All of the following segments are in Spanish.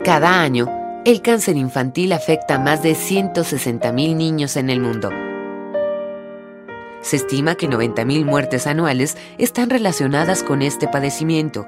Cada año, el cáncer infantil afecta a más de 160,000 niños en el mundo. Se estima que 90,000 muertes anuales están relacionadas con este padecimiento.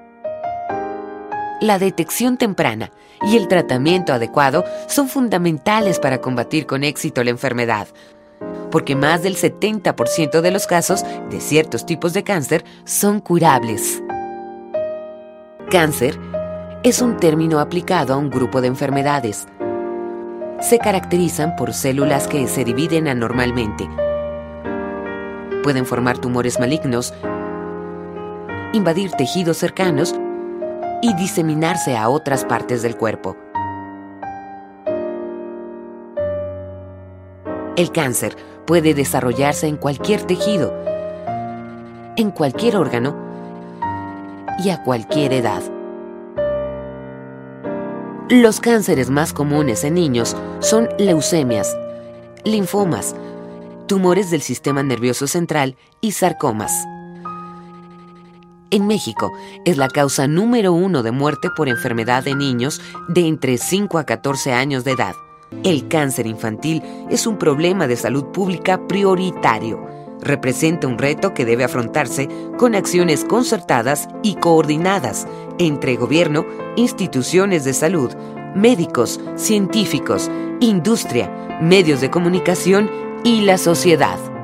La detección temprana y el tratamiento adecuado son fundamentales para combatir con éxito la enfermedad, porque más del 70% de los casos de ciertos tipos de cáncer son curables. Cáncer es un término aplicado a un grupo de enfermedades. Se caracterizan por células que se dividen anormalmente. Pueden formar tumores malignos, invadir tejidos cercanos y diseminarse a otras partes del cuerpo. El cáncer puede desarrollarse en cualquier tejido, en cualquier órgano y a cualquier edad. Los cánceres más comunes en niños son leucemias, linfomas, tumores del sistema nervioso central y sarcomas. En México, es la causa número 1 de muerte por enfermedad de niños de entre 5 a 14 años de edad. El cáncer infantil es un problema de salud pública prioritario. Representa un reto que debe afrontarse con acciones concertadas y coordinadas entre gobierno, instituciones de salud, médicos, científicos, industria, medios de comunicación y la sociedad.